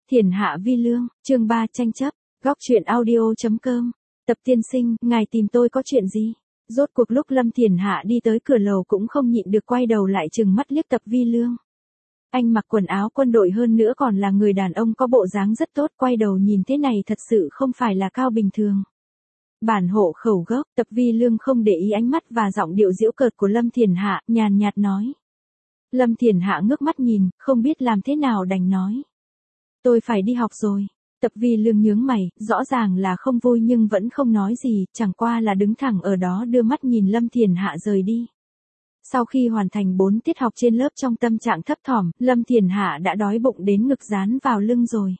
Thiền hạ vi lương, chương 3 tranh chấp, góc truyện audio.com. Tập tiên sinh, ngài tìm tôi có chuyện gì? Rốt cuộc lúc Lâm Thiền Hạ đi tới cửa lầu cũng không nhịn được quay đầu lại trừng mắt liếc Tập Vi Lương. Anh mặc quần áo quân đội hơn nữa còn là người đàn ông có bộ dáng rất tốt, quay đầu nhìn thế này thật sự không phải là cao bình thường. Bản hộ khẩu gốc, Tập Vi Lương không để ý ánh mắt và giọng điệu giễu cợt của Lâm Thiền Hạ, nhàn nhạt nói. Lâm Thiền Hạ ngước mắt nhìn, không biết làm thế nào đành nói. Tôi phải đi học rồi. Tập Vi Lương nhướng mày, rõ ràng là không vui nhưng vẫn không nói gì, chẳng qua là đứng thẳng ở đó đưa mắt nhìn Lâm Thiền Hạ rời đi. Sau khi hoàn thành 4 tiết học trên lớp trong tâm trạng thấp thỏm, Lâm Thiền Hạ đã đói bụng đến ngực dán vào lưng rồi.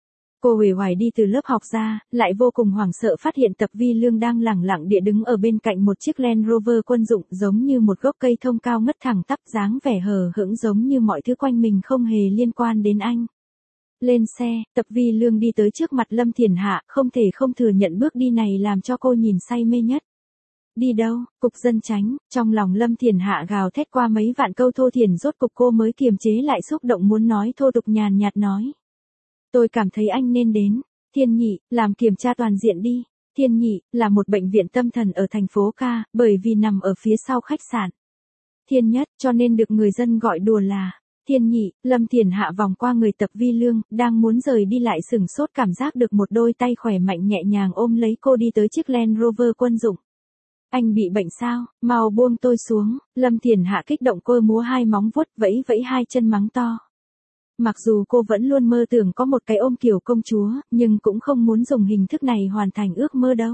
Cô uể oải đi từ lớp học ra, lại vô cùng hoảng sợ phát hiện Tập Vi Lương đang lẳng lặng địa đứng ở bên cạnh một chiếc Land Rover quân dụng, giống như một gốc cây thông cao ngất thẳng tắp, dáng vẻ hờ hững giống như mọi thứ quanh mình không hề liên quan đến anh. Lên xe, Tập Vi Lương đi tới trước mặt Lâm Thiền Hạ, không thể không thừa nhận bước đi này làm cho cô nhìn say mê nhất. Đi đâu? Cục dân chánh. Trong lòng Lâm Thiền Hạ gào thét qua mấy vạn câu thô thiển, rốt cục cô mới kiềm chế lại xúc động muốn nói thô tục, nhàn nhạt nói. Tôi cảm thấy anh nên đến. Thiên Nhị, làm kiểm tra toàn diện đi. Thiên Nhị, là một bệnh viện tâm thần ở thành phố Ca, bởi vì nằm ở phía sau khách sạn Thiên Nhất, cho nên được người dân gọi đùa là Thiên Nhị. Lâm Thiền Hạ vòng qua người Tập Vi Lương, đang muốn rời đi lại sửng sốt cảm giác được một đôi tay khỏe mạnh nhẹ nhàng ôm lấy cô đi tới chiếc Land Rover quân dụng. Anh bị bệnh sao? Mau buông tôi xuống. Lâm Thiền Hạ kích động, cô múa hai móng vuốt, vẫy vẫy hai chân mắng to. Mặc dù cô vẫn luôn mơ tưởng có một cái ôm kiểu công chúa, nhưng cũng không muốn dùng hình thức này hoàn thành ước mơ đâu.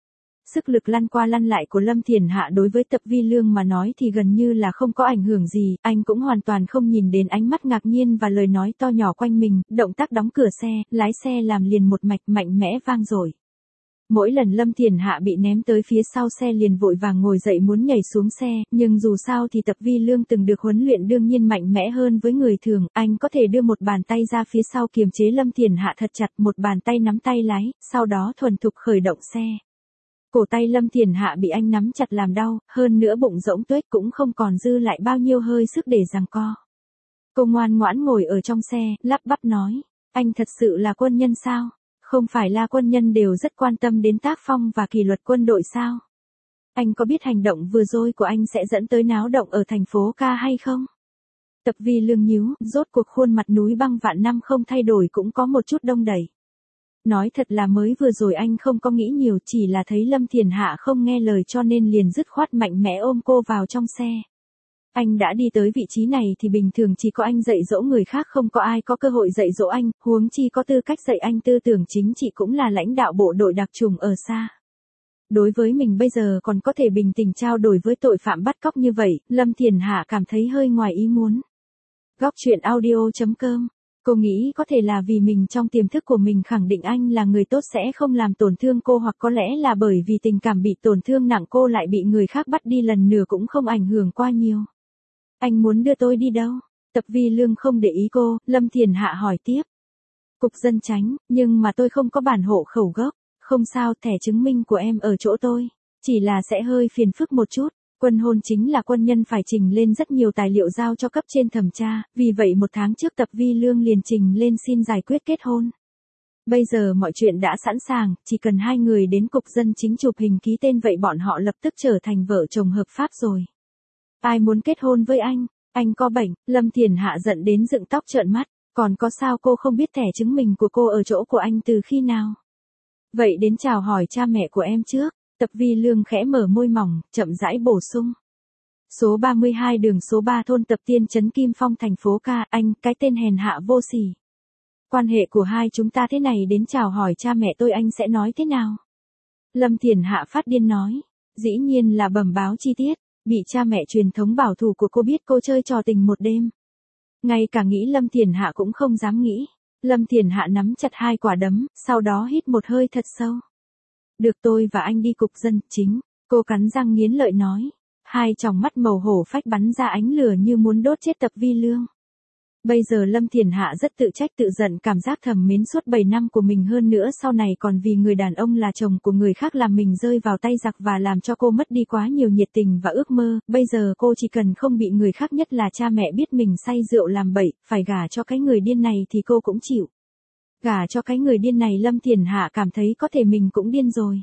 Sức lực lăn qua lăn lại của Lâm Thiền Hạ đối với Tập Vi Lương mà nói thì gần như là không có ảnh hưởng gì, anh cũng hoàn toàn không nhìn đến ánh mắt ngạc nhiên và lời nói to nhỏ quanh mình, động tác đóng cửa xe, lái xe làm liền một mạch mạnh mẽ vang dội. Mỗi lần Lâm Thiền Hạ bị ném tới phía sau xe liền vội vàng ngồi dậy muốn nhảy xuống xe, nhưng dù sao thì Tập Vi Lương từng được huấn luyện đương nhiên mạnh mẽ hơn với người thường, anh có thể đưa một bàn tay ra phía sau kiềm chế Lâm Thiền Hạ thật chặt, một bàn tay nắm tay lái, sau đó thuần thục khởi động xe. Cổ tay Lâm Thiền Hạ bị anh nắm chặt làm đau, hơn nữa bụng rỗng tuếch cũng không còn dư lại bao nhiêu hơi sức để giằng co. Cô ngoan ngoãn ngồi ở trong xe, lắp bắp nói, anh thật sự là quân nhân sao? Không phải là quân nhân đều rất quan tâm đến tác phong và kỷ luật quân đội sao? Anh có biết hành động vừa rồi của anh sẽ dẫn tới náo động ở thành phố Ca hay không? Tập Vi Lương nhíu, rốt cuộc khuôn mặt núi băng vạn năm không thay đổi cũng có một chút đông đầy. Nói thật là mới vừa rồi anh không có nghĩ nhiều, chỉ là thấy Lâm Thiền Hạ không nghe lời cho nên liền dứt khoát mạnh mẽ ôm cô vào trong xe. Anh đã đi tới vị trí này thì bình thường chỉ có anh dạy dỗ người khác, không có ai có cơ hội dạy dỗ anh, huống chi có tư cách dạy anh tư tưởng chính trị, cũng là lãnh đạo bộ đội đặc chủng ở xa. Đối với mình bây giờ còn có thể bình tĩnh trao đổi với tội phạm bắt cóc như vậy, Lâm Thiền Hạ cảm thấy hơi ngoài ý muốn. Góc truyện audio.com. Cô nghĩ có thể là vì mình trong tiềm thức của mình khẳng định anh là người tốt sẽ không làm tổn thương cô, hoặc có lẽ là bởi vì tình cảm bị tổn thương nặng cô lại bị người khác bắt đi lần nữa cũng không ảnh hưởng quá nhiều. Anh muốn đưa tôi đi đâu? Tập Vi Lương không để ý cô, Lâm Thiền Hạ hỏi tiếp. Cục dân chánh, nhưng mà tôi không có bản hộ khẩu gốc. Không sao, thẻ chứng minh của em ở chỗ tôi. Chỉ là sẽ hơi phiền phức một chút. Quân hôn chính là quân nhân phải trình lên rất nhiều tài liệu giao cho cấp trên thẩm tra, vì vậy 1 tháng trước Tập Vi Lương liền trình lên xin giải quyết kết hôn. Bây giờ mọi chuyện đã sẵn sàng, chỉ cần 2 người đến cục dân chính chụp hình ký tên vậy bọn họ lập tức trở thành vợ chồng hợp pháp rồi. Ai muốn kết hôn với anh? Anh có bệnh. Lâm Thiền Hạ giận đến dựng tóc trợn mắt. Còn có sao cô không biết thẻ chứng minh của cô ở chỗ của anh từ khi nào? Vậy đến chào hỏi cha mẹ của em trước. Tập Vi Lương khẽ mở môi mỏng, chậm rãi bổ sung. Số 32 đường số 3 thôn Tập Tiên trấn Kim Phong thành phố Ca, anh, cái tên hèn hạ vô sỉ. Quan hệ của hai chúng ta thế này, đến chào hỏi cha mẹ tôi anh sẽ nói thế nào? Lâm Thiền Hạ phát điên nói. Dĩ nhiên là bẩm báo chi tiết. Bị cha mẹ truyền thống bảo thủ của cô biết cô chơi trò tình một đêm. Ngay cả nghĩ Lâm Thiền Hạ cũng không dám nghĩ. Lâm Thiền Hạ nắm chặt 2 quả đấm, sau đó hít một hơi thật sâu. Được, tôi và anh đi cục dân chính. Cô cắn răng nghiến lợi nói. 2 tròng mắt màu hổ phách bắn ra ánh lửa như muốn đốt chết Tập Vi Lương. Bây giờ Lâm Thiền Hạ rất tự trách tự giận, cảm giác thầm mến suốt 7 năm của mình, hơn nữa sau này còn vì người đàn ông là chồng của người khác làm mình rơi vào tay giặc và làm cho cô mất đi quá nhiều nhiệt tình và ước mơ. Bây giờ cô chỉ cần không bị người khác, nhất là cha mẹ biết mình say rượu làm bậy, phải gả cho cái người điên này thì cô cũng chịu. Gả cho cái người điên này Lâm Thiển Hạ cảm thấy có thể mình cũng điên rồi.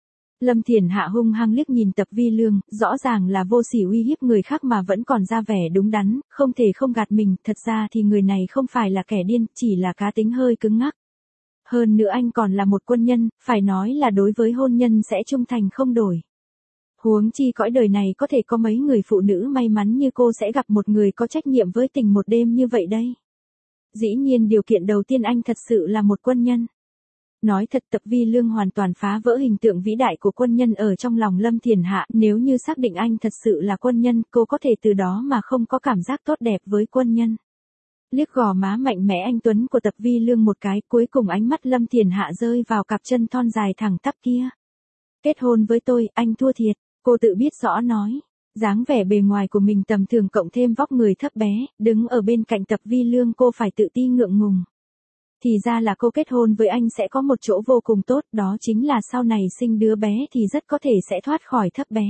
Lâm Thiển Hạ hung hăng liếc nhìn Tập Vi Lương, rõ ràng là vô sỉ uy hiếp người khác mà vẫn còn ra vẻ đúng đắn, không thể không gạt mình, thật ra thì người này không phải là kẻ điên, chỉ là cá tính hơi cứng ngắc. Hơn nữa anh còn là một quân nhân, phải nói là đối với hôn nhân sẽ trung thành không đổi. Huống chi cõi đời này có thể có mấy người phụ nữ may mắn như cô sẽ gặp một người có trách nhiệm với tình một đêm như vậy đây. Dĩ nhiên điều kiện đầu tiên anh thật sự là một quân nhân. Nói thật Tập Vi Lương hoàn toàn phá vỡ hình tượng vĩ đại của quân nhân ở trong lòng Lâm Thiển Hạ, nếu như xác định anh thật sự là quân nhân, cô có thể từ đó mà không có cảm giác tốt đẹp với quân nhân. Liếc gò má mạnh mẽ anh tuấn của Tập Vi Lương một cái, cuối cùng ánh mắt Lâm Thiển Hạ rơi vào cặp chân thon dài thẳng tắp kia. Kết hôn với tôi, anh thua thiệt, cô tự biết rõ nói. Dáng vẻ bề ngoài của mình tầm thường cộng thêm vóc người thấp bé, đứng ở bên cạnh Tập Vi Lương cô phải tự ti ngượng ngùng. Thì ra là cô kết hôn với anh sẽ có một chỗ vô cùng tốt, đó chính là sau này sinh đứa bé thì rất có thể sẽ thoát khỏi thấp bé.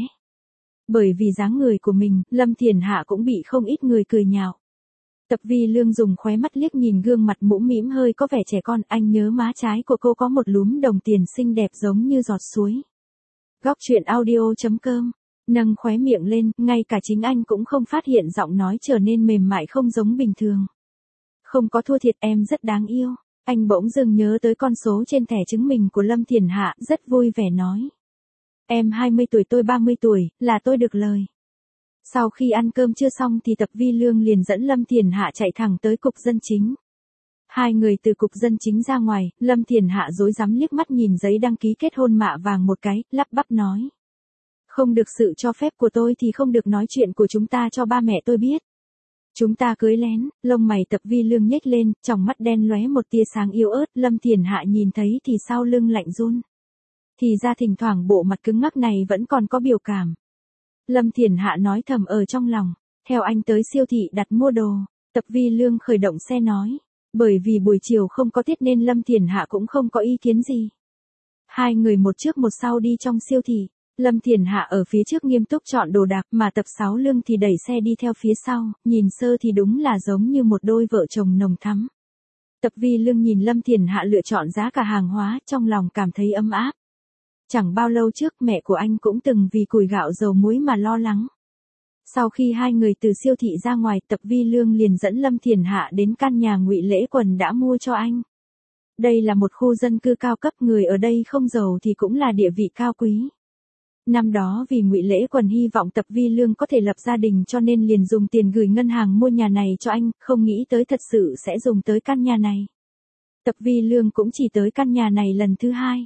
Bởi vì dáng người của mình, Lâm Thiển Hạ cũng bị không ít người cười nhạo. Tập Vi Lương dùng khóe mắt liếc nhìn gương mặt mũm mĩm hơi có vẻ trẻ con, anh nhớ má trái của cô có một lúm đồng tiền xinh đẹp giống như giọt suối. Góc truyện audio.com, nâng khóe miệng lên, ngay cả chính anh cũng không phát hiện giọng nói trở nên mềm mại không giống bình thường. Không có thua thiệt, em rất đáng yêu. Anh bỗng dưng nhớ tới con số trên thẻ chứng minh của Lâm Thiển Hạ, rất vui vẻ nói. Em 20 tuổi tôi 30 tuổi, là tôi được lời. Sau khi ăn cơm chưa xong thì Tập Vi Lương liền dẫn Lâm Thiển Hạ chạy thẳng tới cục dân chính. Hai người từ cục dân chính ra ngoài, Lâm Thiển Hạ rối rắm liếc mắt nhìn giấy đăng ký kết hôn mạ vàng một cái, lắp bắp nói. Không được sự cho phép của tôi thì không được nói chuyện của chúng ta cho ba mẹ tôi biết. Chúng ta cưới lén, lông mày Tập Vi Lương nhếch lên, tròng mắt đen lóe một tia sáng yếu ớt, Lâm Thiển Hạ nhìn thấy thì sau lưng lạnh run. Thì ra thỉnh thoảng bộ mặt cứng ngắc này vẫn còn có biểu cảm. Lâm Thiển Hạ nói thầm ở trong lòng, theo anh tới siêu thị đặt mua đồ. Tập Vi Lương khởi động xe nói, bởi vì buổi chiều không có tiết nên Lâm Thiển Hạ cũng không có ý kiến gì. Hai người một trước một sau đi trong siêu thị. Lâm Thiển Hạ ở phía trước nghiêm túc chọn đồ đạc mà Tập Sáu Lương thì đẩy xe đi theo phía sau, nhìn sơ thì đúng là giống như một đôi vợ chồng nồng thắm. Tập Vi Lương nhìn Lâm Thiển Hạ lựa chọn giá cả hàng hóa, trong lòng cảm thấy ấm áp. Chẳng bao lâu trước mẹ của anh cũng từng vì củi gạo dầu muối mà lo lắng. Sau khi hai người từ siêu thị ra ngoài, Tập Vi Lương liền dẫn Lâm Thiển Hạ đến căn nhà Ngụy Lễ Quần đã mua cho anh. Đây là một khu dân cư cao cấp, người ở đây không giàu thì cũng là địa vị cao quý. Năm đó vì Ngụy Lễ Quần hy vọng Tập Vi Lương có thể lập gia đình cho nên liền dùng tiền gửi ngân hàng mua nhà này cho anh, không nghĩ tới thật sự sẽ dùng tới căn nhà này. Tập Vi Lương cũng chỉ tới căn nhà này lần thứ hai.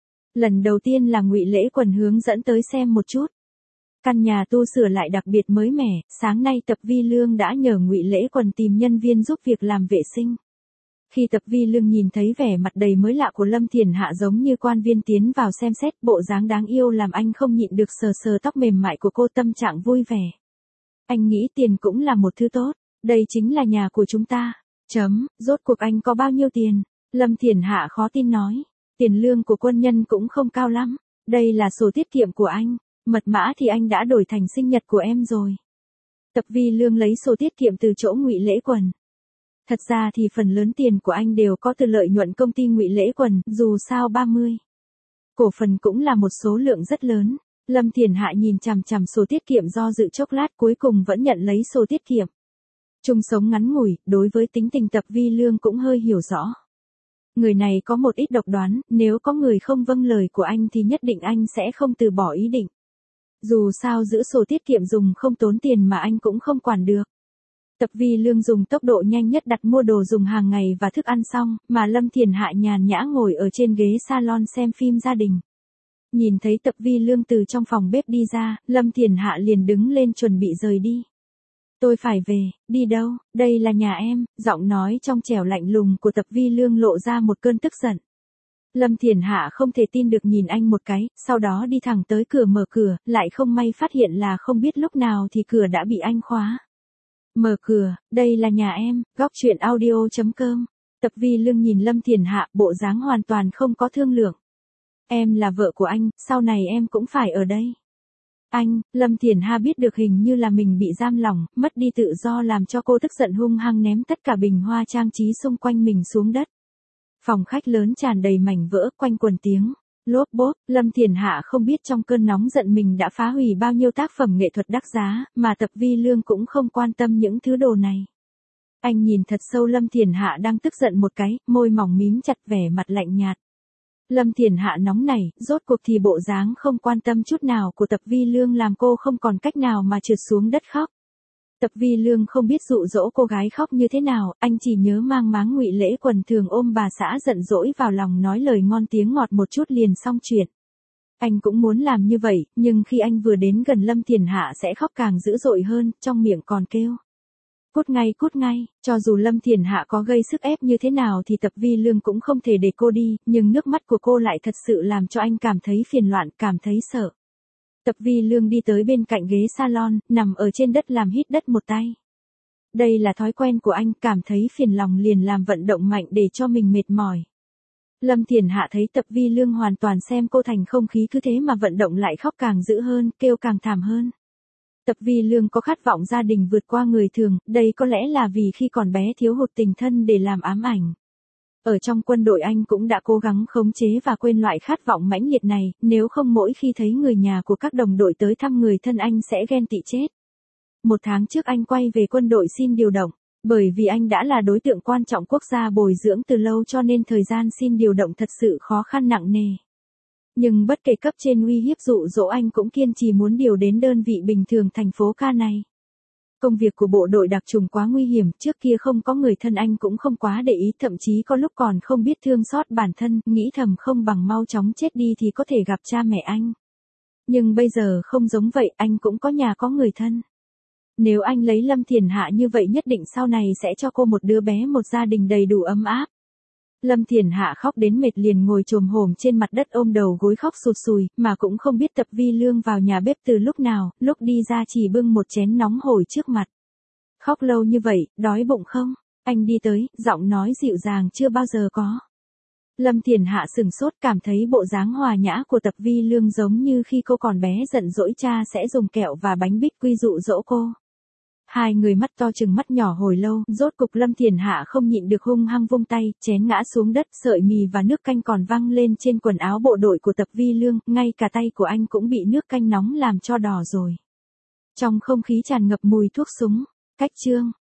Lần đầu tiên là Ngụy Lễ Quần hướng dẫn tới xem một chút. Căn nhà tu sửa lại đặc biệt mới mẻ, sáng nay Tập Vi Lương đã nhờ Ngụy Lễ Quần tìm nhân viên giúp việc làm vệ sinh. Khi Tập Vi Lương nhìn thấy vẻ mặt đầy mới lạ của Lâm Thiển Hạ giống như quan viên tiến vào xem xét, bộ dáng đáng yêu làm anh không nhịn được sờ sờ tóc mềm mại của cô, tâm trạng vui vẻ. Anh nghĩ tiền cũng là một thứ tốt, đây chính là nhà của chúng ta. Rốt cuộc anh có bao nhiêu tiền? Lâm Thiển Hạ khó tin nói. Tiền lương của quân nhân cũng không cao lắm, đây là sổ tiết kiệm của anh, mật mã thì anh đã đổi thành sinh nhật của em rồi. Tập Vi Lương lấy sổ tiết kiệm từ chỗ Ngụy Lễ Quần. Thật ra thì phần lớn tiền của anh đều có từ lợi nhuận công ty Ngụy Lễ Quần, dù sao 30. Cổ phần cũng là một số lượng rất lớn. Lâm Thiển Hạ nhìn chằm chằm sổ tiết kiệm do dự chốc lát, cuối cùng vẫn nhận lấy sổ tiết kiệm. Chung sống ngắn ngủi, đối với tính tình Tập Vi Lương cũng hơi hiểu rõ. Người này có một ít độc đoán, nếu có người không vâng lời của anh thì nhất định anh sẽ không từ bỏ ý định. Dù sao giữ sổ tiết kiệm dùng không tốn tiền mà anh cũng không quản được. Tập Vi Lương dùng tốc độ nhanh nhất đặt mua đồ dùng hàng ngày và thức ăn xong, mà Lâm Thiển Hạ nhàn nhã ngồi ở trên ghế salon xem phim gia đình. Nhìn thấy Tập Vi Lương từ trong phòng bếp đi ra, Lâm Thiển Hạ liền đứng lên chuẩn bị rời đi. Tôi phải về, đi đâu, đây là nhà em, giọng nói trong trẻo lạnh lùng của Tập Vi Lương lộ ra một cơn tức giận. Lâm Thiển Hạ không thể tin được nhìn anh một cái, sau đó đi thẳng tới cửa mở cửa, lại không may phát hiện là không biết lúc nào thì cửa đã bị anh khóa. Mở cửa, đây là nhà em, góc truyện audio.com. Tập Vi Lương nhìn Lâm Thiển Hạ, bộ dáng hoàn toàn không có thương lượng. Em là vợ của anh, sau này em cũng phải ở đây. Anh, Lâm Thiển Hạ biết được hình như là mình bị giam lỏng, mất đi tự do làm cho cô tức giận hung hăng ném tất cả bình hoa trang trí xung quanh mình xuống đất. Phòng khách lớn tràn đầy mảnh vỡ, quanh quần tiếng lốp bốp. Lâm Thiển Hạ không biết trong cơn nóng giận mình đã phá hủy bao nhiêu tác phẩm nghệ thuật đắt giá, mà Tập Vi Lương cũng không quan tâm những thứ đồ này. Anh nhìn thật sâu Lâm Thiển Hạ đang tức giận một cái, môi mỏng mím chặt, vẻ mặt lạnh nhạt. Lâm Thiển Hạ nóng nảy, rốt cuộc thì bộ dáng không quan tâm chút nào của Tập Vi Lương làm cô không còn cách nào mà trượt xuống đất khóc. Tập Vi Lương không biết dụ dỗ cô gái khóc như thế nào, anh chỉ nhớ mang máng Ngụy Lễ Quần thường ôm bà xã giận dỗi vào lòng nói lời ngon tiếng ngọt một chút liền xong chuyện. Anh cũng muốn làm như vậy, nhưng khi anh vừa đến gần Lâm Thiển Hạ sẽ khóc càng dữ dội hơn, trong miệng còn kêu. Cút ngay, cho dù Lâm Thiển Hạ có gây sức ép như thế nào thì Tập Vi Lương cũng không thể để cô đi, nhưng nước mắt của cô lại thật sự làm cho anh cảm thấy phiền loạn, cảm thấy sợ. Tập Vi Lương đi tới bên cạnh ghế salon, nằm ở trên đất làm hít đất một tay. Đây là thói quen của anh, cảm thấy phiền lòng liền làm vận động mạnh để cho mình mệt mỏi. Lâm Thiển Hạ thấy Tập Vi Lương hoàn toàn xem cô thành không khí, cứ thế mà vận động lại khóc càng dữ hơn, kêu càng thảm hơn. Tập Vi Lương có khát vọng gia đình vượt qua người thường, đây có lẽ là vì khi còn bé thiếu hụt tình thân để làm ám ảnh. Ở trong quân đội anh cũng đã cố gắng khống chế và quên loại khát vọng mãnh liệt này, nếu không mỗi khi thấy người nhà của các đồng đội tới thăm người thân anh sẽ ghen tị chết. 1 tháng trước anh quay về quân đội xin điều động, bởi vì anh đã là đối tượng quan trọng quốc gia bồi dưỡng từ lâu cho nên thời gian xin điều động thật sự khó khăn nặng nề. Nhưng bất kể cấp trên uy hiếp dụ dỗ anh cũng kiên trì muốn điều đến đơn vị bình thường thành phố Ca này. Công việc của bộ đội đặc trùng quá nguy hiểm, trước kia không có người thân anh cũng không quá để ý, thậm chí có lúc còn không biết thương xót bản thân, nghĩ thầm không bằng mau chóng chết đi thì có thể gặp cha mẹ anh. Nhưng bây giờ không giống vậy, anh cũng có nhà có người thân. Nếu anh lấy Lâm Thiển Hạ như vậy nhất định sau này sẽ cho cô một đứa bé, một gia đình đầy đủ ấm áp. Lâm Thiển Hạ khóc đến mệt liền ngồi chồm hổm trên mặt đất ôm đầu gối khóc sụt sùi, mà cũng không biết Tập Vi Lương vào nhà bếp từ lúc nào, lúc đi ra chỉ bưng một chén nóng hổi trước mặt. Khóc lâu như vậy, đói bụng không? Anh đi tới, giọng nói dịu dàng chưa bao giờ có. Lâm Thiển Hạ sừng sốt, cảm thấy bộ dáng hòa nhã của Tập Vi Lương giống như khi cô còn bé giận dỗi cha sẽ dùng kẹo và bánh bích quy dụ dỗ cô. Hai người mắt to chừng mắt nhỏ hồi lâu, rốt cục Lâm Thiển Hạ không nhịn được hung hăng vung tay, chén ngã xuống đất, sợi mì và nước canh còn văng lên trên quần áo bộ đội của Tập Vi Lương, ngay cả tay của anh cũng bị nước canh nóng làm cho đỏ rồi. Trong không khí tràn ngập mùi thuốc súng. Cách chương